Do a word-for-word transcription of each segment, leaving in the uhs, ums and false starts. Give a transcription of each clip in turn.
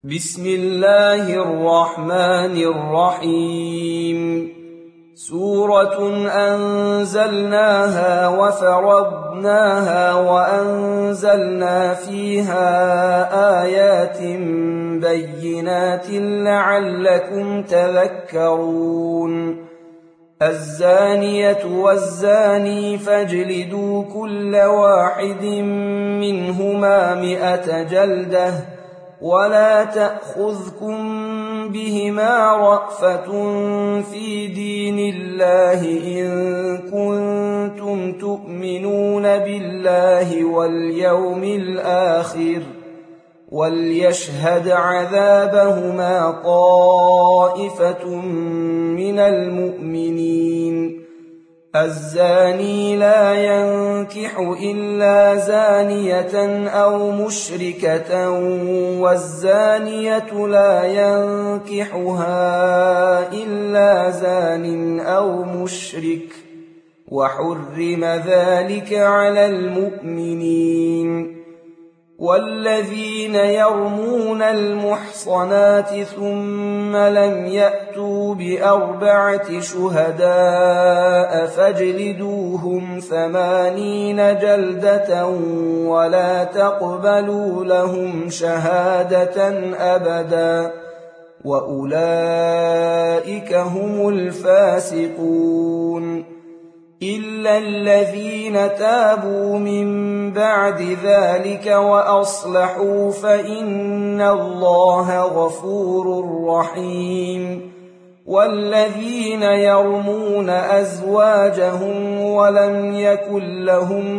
بسم الله الرحمن الرحيم سورة أنزلناها وفرضناها وأنزلنا فيها آيات بينات لعلكم تذكرون الزانية والزاني فاجلدوا كل واحد منهما مئة جلدة ولا تأخذكم بهما رأفة في دين الله إن كنتم تؤمنون بالله واليوم الآخر وليشهد عذابهما طائفة من المؤمنين الزاني لا ينكح إلا زانية أو مشركة والزانية لا ينكحها إلا زان أو مشرك وحرم ذلك على المؤمنين والذين يرمون المحصنات ثم لم يأتوا بأربعة شهداء فاجلدوهم ثمانين جلدة ولا تقبلوا لهم شهادة أبدا وأولئك هم الفاسقون إلا الذين تابوا من بعد ذلك وأصلحوا فإن الله غفور رحيم والذين يرمون أزواجهم ولم يكن لهم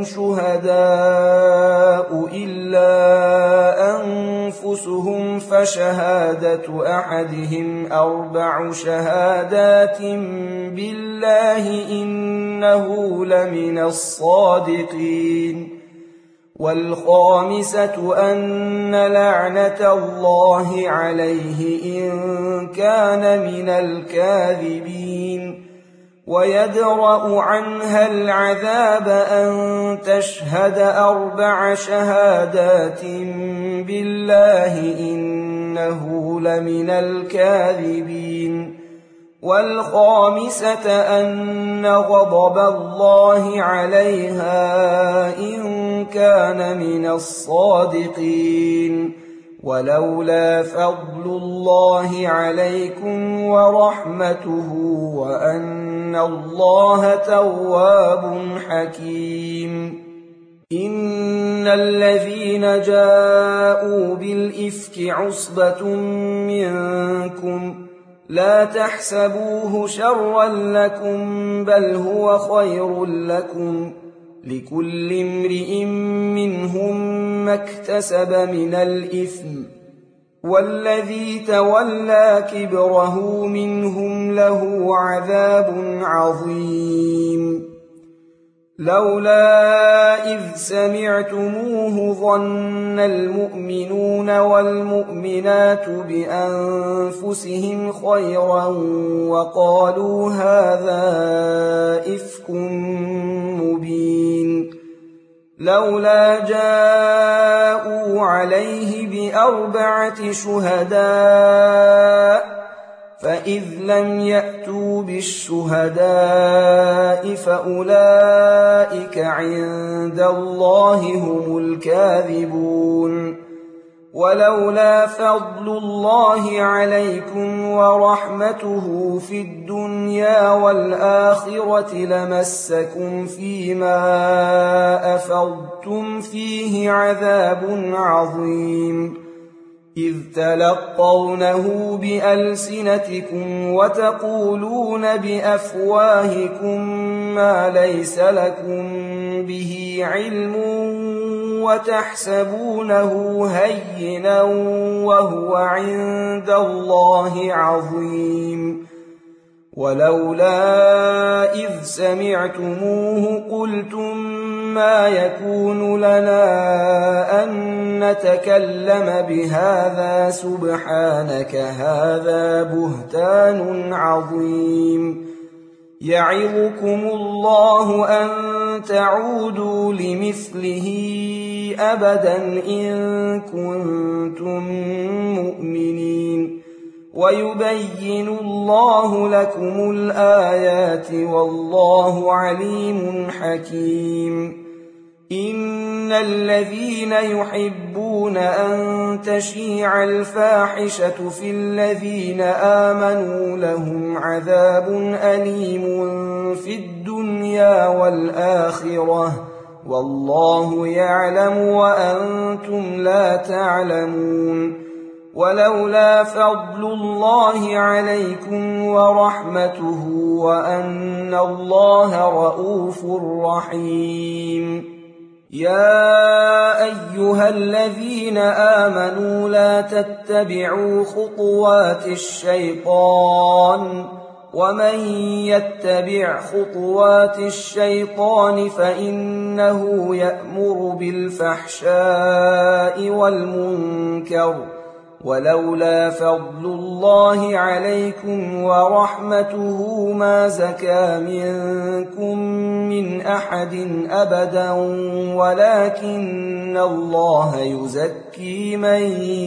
شهداء إلا أنفسهم فشهادة أحدهم أربع شهادات بالله إنه لمن الصادقين والخامسة أن لعنة الله عليه إن كان من الكاذبين ويدرأ عنها العذاب أن تشهد أربع شهادات بالله إنه لمن الكاذبين والخامسة أن غضب الله عليها إن كان من الصادقين ولولا فضل الله عليكم ورحمته وأن الله تواب حكيم إن الذين جاءوا بالإفك عصبة منكم لا تحسبوه شرا لكم بل هو خير لكم لكل امرئ منهم ما اكتسب من الإثم والذي تولى كبره منهم له عذاب عظيم لولا إذ سمعتموه ظن المؤمنون والمؤمنات بأنفسهم خيرا وقالوا هذا إفك مبين لولا جاءوا عليه بأربعة شهداء فإذ لم يأتوا بالشهداء فأولئك عند الله هم الكاذبون ولولا فضل الله عليكم ورحمته في الدنيا والآخرة لمسكم فيما أفضتم فيه عذاب عظيم إذ تلقونه بألسنتكم وتقولون بأفواهكم ما ليس لكم به علم وتحسبونه هينا وهو عند الله عظيم ولولا إذ سمعتموه قلتم ما يكون لنا أن نتكلم بهذا سبحانك هذا بهتان عظيم يعظكم الله أن تعودوا لمثله أبدا إن كنتم مؤمنين ويبين الله لكم الآيات والله عليم حكيم. إن الذين يحبون أن تشيع الفاحشة في الذين آمنوا لهم عذاب أليم في الدنيا والآخرة والله يعلم وأنتم لا تعلمون. ولولا فضل الله عليكم ورحمته وأن الله رءوف رحيم. يا أيها الذين آمنوا لا تتبعوا خطوات الشيطان ومن يتبع خطوات الشيطان فإنه يأمر بالفحشاء والمنكر ولولا فضل الله عليكم ورحمته ما زكى منكم من أحد أبدا ولكن الله يزكي من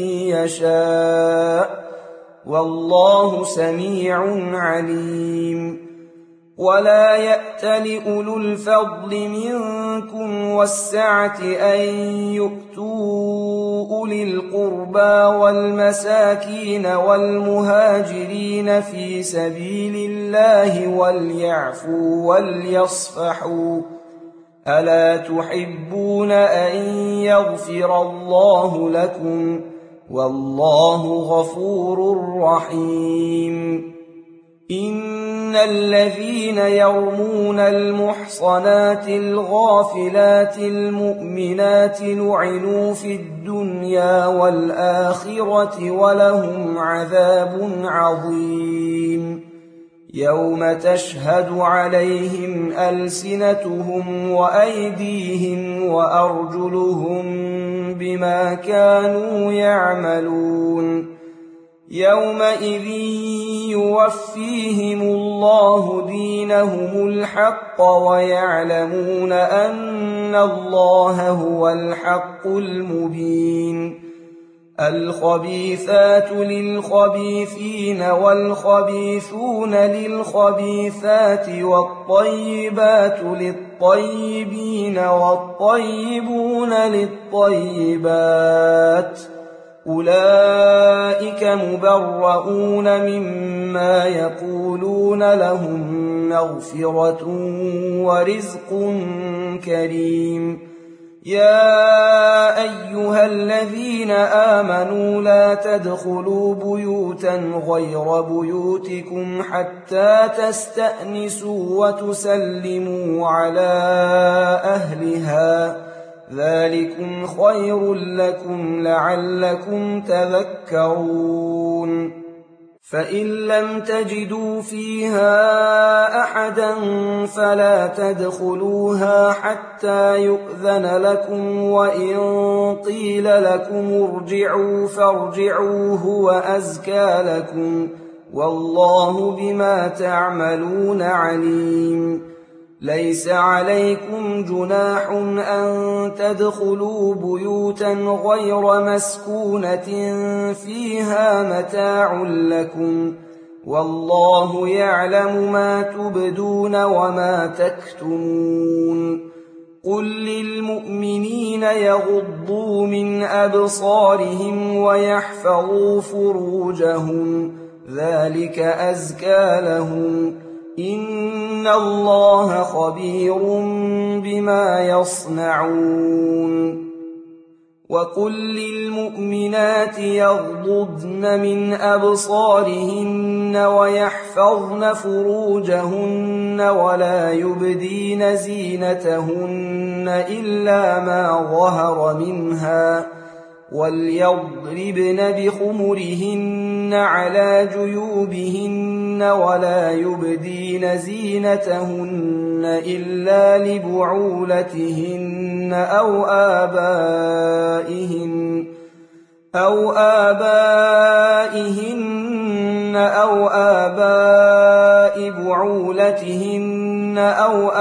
يشاء والله سميع عليم. ولا يأتل أولو الفضل منكم والسعة أن يؤتوا أولي القربى والمساكين والمهاجرين في سبيل الله وليعفوا وليصفحوا ألا تحبون أن يغفر الله لكم والله غفور رحيم. إن الذين يرمون المحصنات الغافلات المؤمنات لعنوا في الدنيا والآخرة ولهم عذاب عظيم. يوم تشهد عليهم ألسنتهم وأيديهم وأرجلهم بما كانوا يعملون. يومئذ يوفيهم الله دينهم الحق ويعلمون أن الله هو الحق المبين. الخبيثات للخبيثين والخبيثون للخبيثات والطيبات للطيبين والطيبون للطيبات أولئك مبرؤون مما يقولون لهم مغفرة ورزق كريم. يا أيها الذين آمنوا لا تدخلوا بيوتا غير بيوتكم حتى تستأنسوا وتسلموا على أهلها ذلكم خير لكم لعلكم تذكرون. فإن لم تجدوا فيها أحدا فلا تدخلوها حتى يؤذن لكم وإن قيل لكم ارجعوا فارجعوا هو أزكى لكم والله بما تعملون عليم. ليس عليكم جناح أن تدخلوا بيوتا غير مسكونة فيها متاع لكم والله يعلم ما تبدون وما تكتمون. قل للمؤمنين يغضوا من أبصارهم ويحفظوا فروجهم ذلك أزكى لهم إن الله خبير بما يصنعون. وقل للمؤمنات يغضضن من أبصارهن ويحفظن فروجهن ولا يبدين زينتهن إلا ما ظهر منها وليضربن بخمرهن على جيوبهن ولا يبدين زينتهن إلا لبعولتهن أو آبائهن أو آبائهن أو آباء بعولتهن أو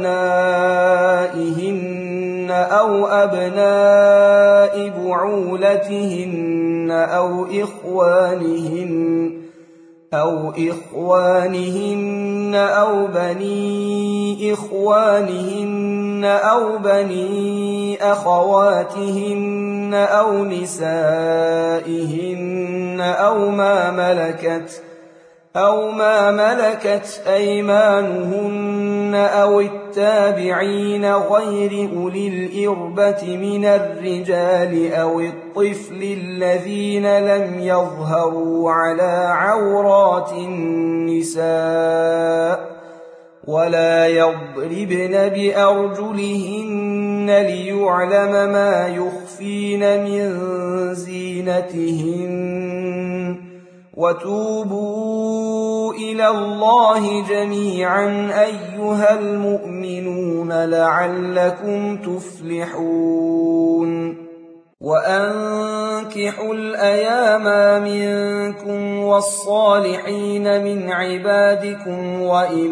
أبنائهن أو أبناء بعولتهن أو إخوانهن أو إخوانهن أو بني إخوانهن أو بني أخواتهن أو نسائهن أو ما ملكت أو ما ملكت أيمانهن أو التابعين غير أولي الإربة من الرجال أو الطفل الذين لم يظهروا على عورات النساء ولا يضربن بأرجلهن ليعلم ما يخفين من زينتهن وتوبوا إلى الله جميعا أيها المؤمنون لعلكم تفلحون وأنكحوا الأيام منكم والصالحين من عبادكم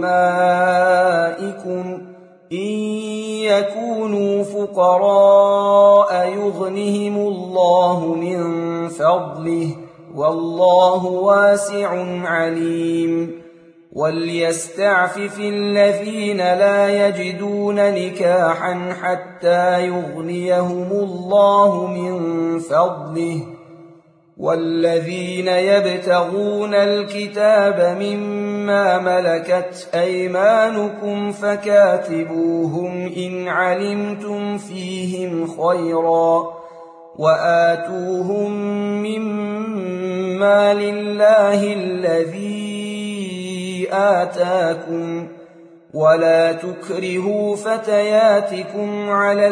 وإمائكم إن يكونوا فقراء يغنهم الله من فضله والله واسع عليم وليستعفف الذين لا يجدون نكاحا حتى يغنيهم الله من فضله والذين يبتغون الكتاب مما ملكت أيمانكم فكاتبوهم إن علمتم فيهم خيرا وآتوهم مما لله الذي آتاكم ولا تكرهوا فتياتكم على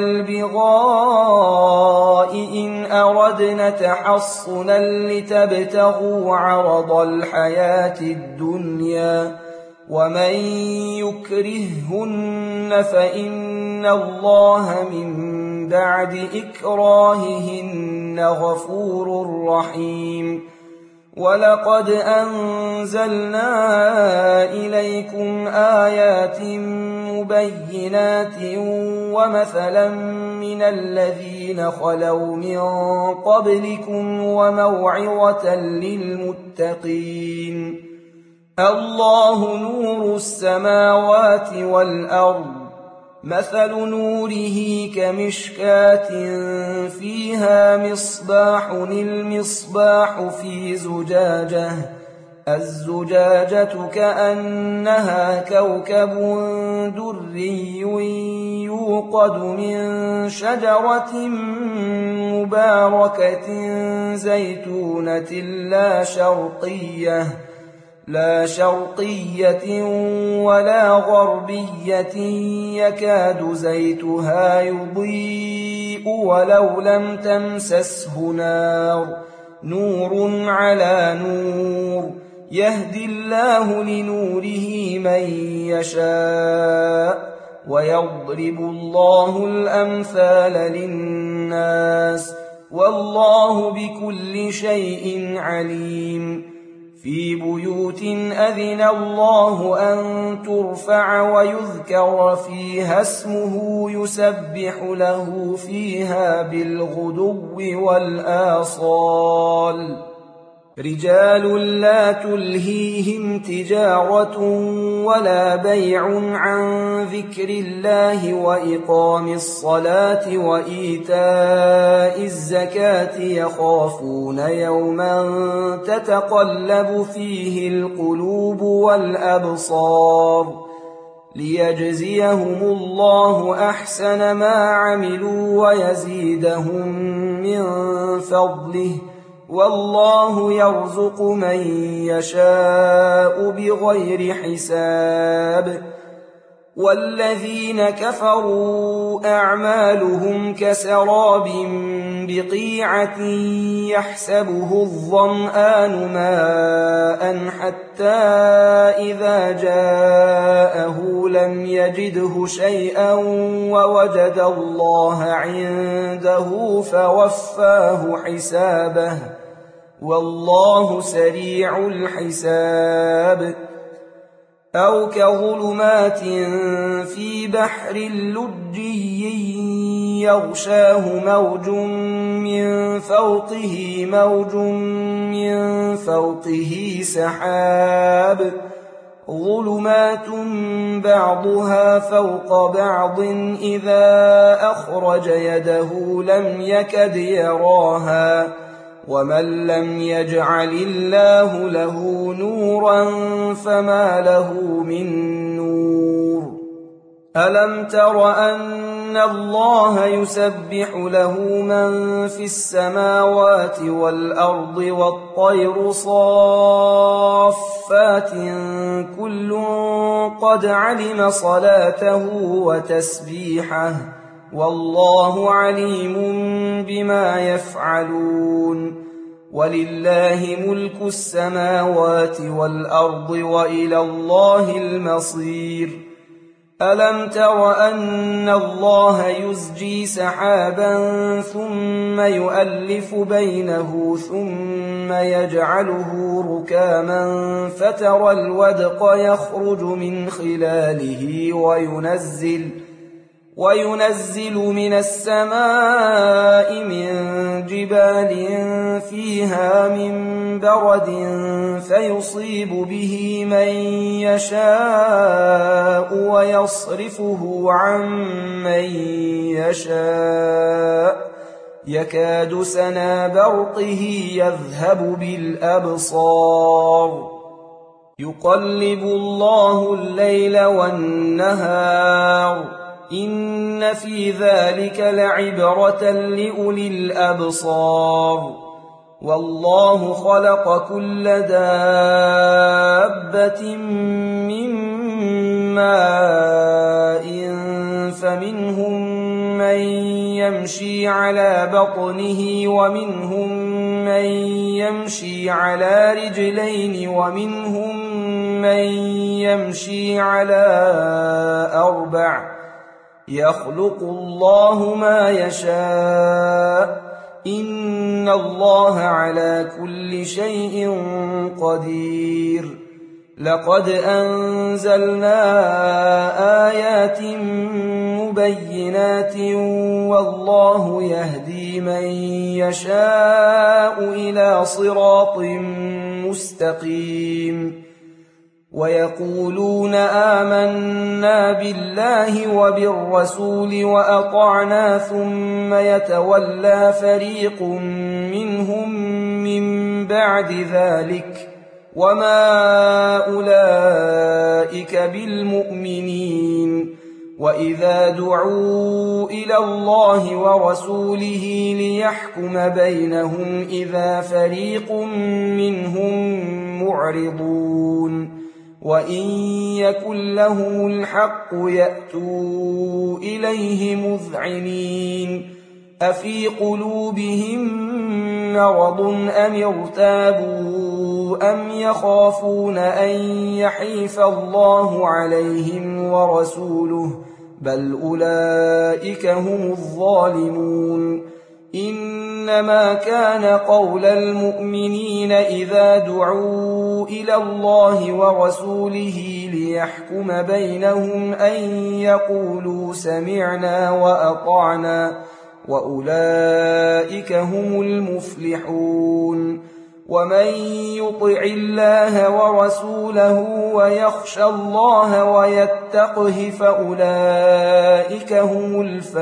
البغاء إن أردنا تحصنا لتبتغوا عرض الحياة الدنيا ومن يكرههن فإن الله من بعد إكراههن غفور رحيم ولقد أنزلنا إليكم آيات مبينات ومثلا من الذين خلوا من قبلكم وموعظة للمتقين الله نور السماوات والأرض مثل نوره كمشكاة فيها مصباح المصباح في زجاجة الزجاجة كأنها كوكب دري يوقد من شجرة مباركة زيتونة لا شرقية لا شرقية ولا غربية يكاد زيتها يضيء ولو لم تمسسه نار نور على نور يهدي الله لنوره من يشاء ويضرب الله الأمثال للناس والله بكل شيء عليم في بيوت أذن الله أن ترفع ويذكر فيها اسمه يسبح له فيها بالغدو والآصال رجال لا تلهيهم تجارة ولا بيع عن ذكر الله وإقام الصلاة وإيتاء الزكاة يخافون يوما تتقلب فيه القلوب والأبصار ليجزيهم الله أحسن ما عملوا ويزيدهم من فضله والله يرزق من يشاء بغير حساب والذين كفروا أعمالهم كسراب بقيعة يحسبه الظمآن ماء حتى إذا جاءه لم يجده شيئا ووجد الله عنده فوفاه حسابه والله سريع الحساب أو كظلمات في بحر لجي يغشاه موج من فوقه موج من فوقه سحاب ظلمات بعضها فوق بعض إذا أخرج يده لم يكد يراها ومن لم يجعل الله له نورا فما له من نور ألم تر أن الله يسبح له من في السماوات والأرض والطير صافات كل قد علم صلاته وتسبيحه والله عليم بما يفعلون ولله ملك السماوات والأرض وإلى الله المصير ألم تر أن الله يزجي سحابا ثم يؤلف بينه ثم يجعله ركاما فترى الودق يخرج من خلاله وينزل وينزل من السماء من جبال فيها من برد فيصيب به من يشاء ويصرفه عن من يشاء يكاد سنا برقه يذهب بالأبصار يقلب الله الليل والنهار إن في ذلك لعبرة لأولي الأبصار والله خلق كل دابة من ماء فمنهم من يمشي على بطنه ومنهم من يمشي على رجلين ومنهم من يمشي على أربع يخلق الله ما يشاء إن الله على كل شيء قدير لقد أنزلنا آيات مبينات والله يهدي من يشاء إلى صراط مستقيم ويقولون آمنا بالله وبالرسول وأطعنا ثم يتولى فريق منهم من بعد ذلك وما أولئك بالمؤمنين وإذا دعوا إلى الله ورسوله ليحكم بينهم إذا فريق منهم معرضون وإن يكن لهم الحق يأتوا إليه مذعنين أفي قلوبهم مرض أم ارتابوا أم يخافون أن يحيف الله عليهم ورسوله بل أولئك هم الظالمون إنما كان قول المؤمنين إذا دعوا إلى الله ورسوله ليحكم بينهم أن يقولوا سمعنا وأطعنا وأولئك هم المفلحون ومن يطع الله ورسوله ويخشى الله ويتقه فأولئك هم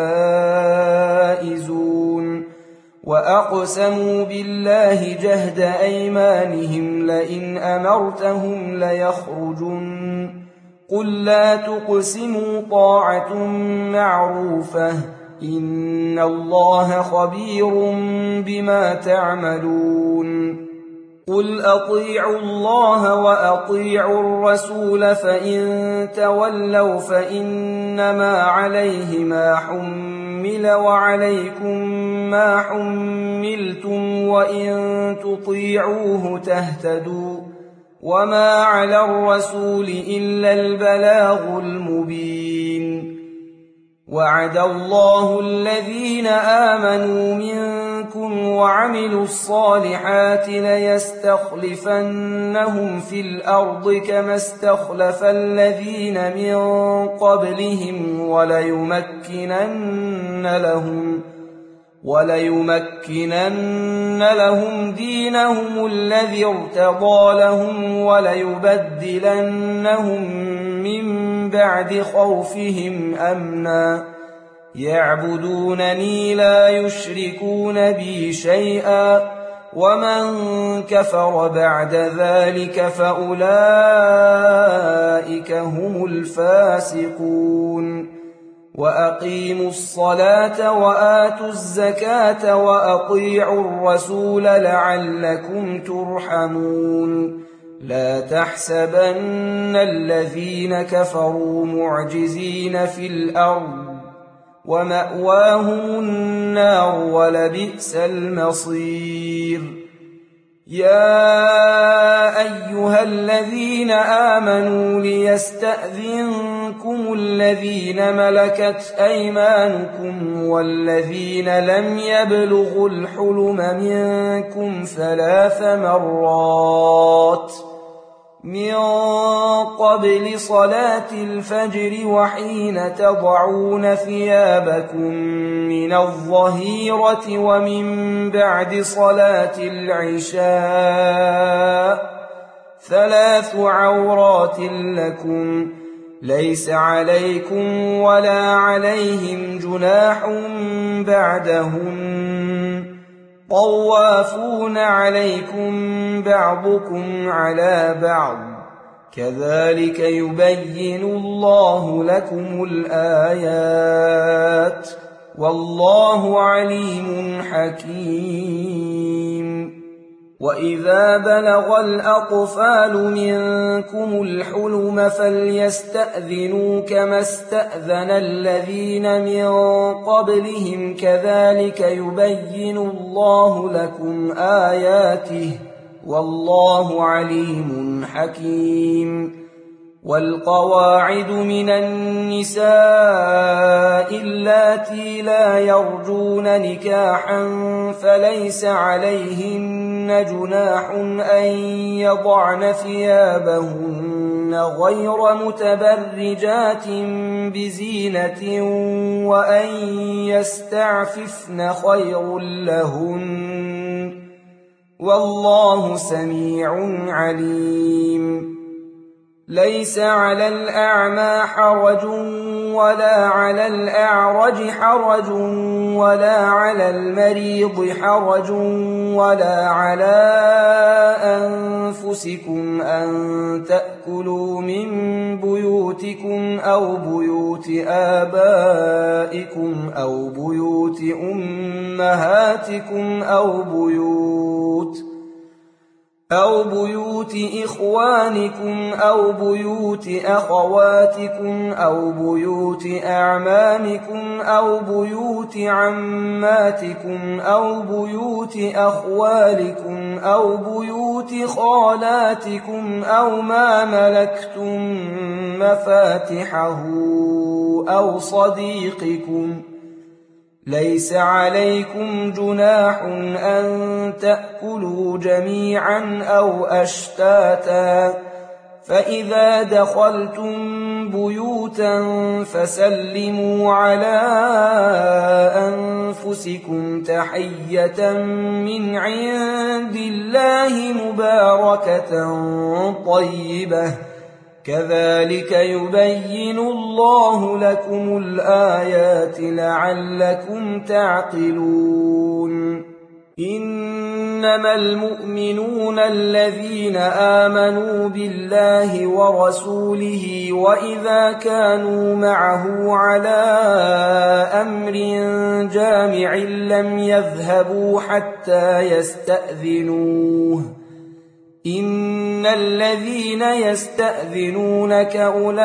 الفائزون وأقسموا بالله جهد أيمانهم لئن أمرتهم ليخرجن قل لا تقسموا طاعة معروفة إن الله خبير بما تعملون قل أطيعوا الله وأطيعوا الرسول فإن تولوا فإنما عليه ما حمل وعليكم ما حملتم وإن تطيعوه تهتدوا وما على الرسول إلا البلاغ المبين وعد الله الذين آمنوا منكم منكم وعملوا الصالحات ليستخلفنهم في الأرض كما استخلف الذين من قبلهم وليمكنن لهم وليمكنن لهم دينهم الذي ارتضى لهم وليبدلنهم من بعد خوفهم أمنا يعبدونني لا يشركون بي شيئا ومن كفر بعد ذلك فأولئك هم الفاسقون وأقيموا الصلاة وآتوا الزكاة وأطيعوا الرسول لعلكم ترحمون لا تحسبن الذين كفروا معجزين في الأرض ومأواهم النار ولبئس المصير يا أيها الذين آمنوا ليستأذنكم الذين ملكت أيمانكم والذين لم يبلغوا الحلم منكم ثلاث مرات من قبل صلاة الفجر وحين تضعون ثيابكم من الظهيرة ومن بعد صلاة العشاء ثلاث عورات لكم ليس عليكم ولا عليهم جناح بعدهم طوافون عليكم بعضكم على بعض كذلك يبين الله لكم الآيات والله عليم حكيم وإذا بلغ الأطفال منكم الحلم فليستأذنوا كما استأذن الذين من قبلهم كذلك يبين الله لكم آياته والله عليم حكيم والقواعد من النساء اللاتي لا يرجون نكاحا فليس عليهن جناح أن يضعن ثيابهن غير متبرجات بزينة وأن يستعففن خير لهن والله سميع عليم ليس على الأعمى حرج ولا على الأعرج حرج ولا على المريض حرج ولا على أنفسكم أن تأكلوا من بيوتكم أو بيوت آبائكم أو بيوت أمهاتكم أو بيوت أو بيوت إخوانكم أو بيوت أخواتكم أو بيوت أعمامكم أو بيوت عماتكم أو بيوت أخوالكم أو بيوت خالاتكم أو ما ملكتم مفاتحه أو صديقكم ليس عليكم جناح أن تأكلوا جميعا أو أشتاتا فإذا دخلتم بيوتا فسلموا على أنفسكم تحية من عند الله مباركة طيبة كذلك يبين الله لكم الآيات لعلكم تعقلون إنما المؤمنون الذين آمنوا بالله ورسوله وإذا كانوا معه على أمر جامع لم يذهبوا حتى يستأذنوه إن الذين يستأذنونك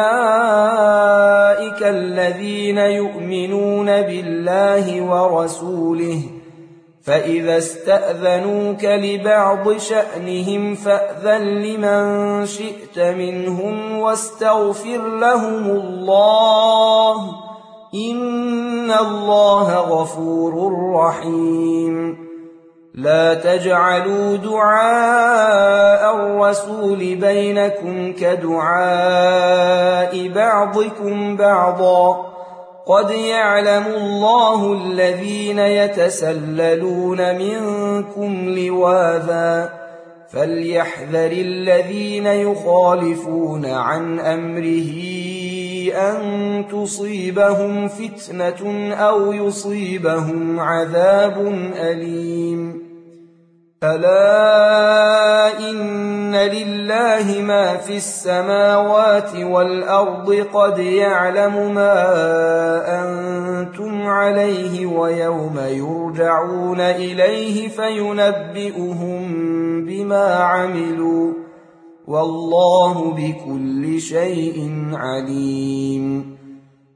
أولئك الذين يؤمنون بالله ورسوله فإذا استأذنوك لبعض شأنهم فأذن لمن شئت منهم واستغفر لهم الله إن الله غفور رحيم لا تجعلوا دعاء الرسول بينكم كدعاء بعضكم بعضا قد يعلم الله الذين يتسللون منكم لواذا فليحذر الذين يخالفون عن أمره أن تصيبهم فتنة أو يصيبهم عذاب أليم ألا إن لله ما في السماوات والأرض قد يعلم ما أنتم عليه ويوم يرجعون إليه فينبئهم بما عملوا والله بكل شيء عليم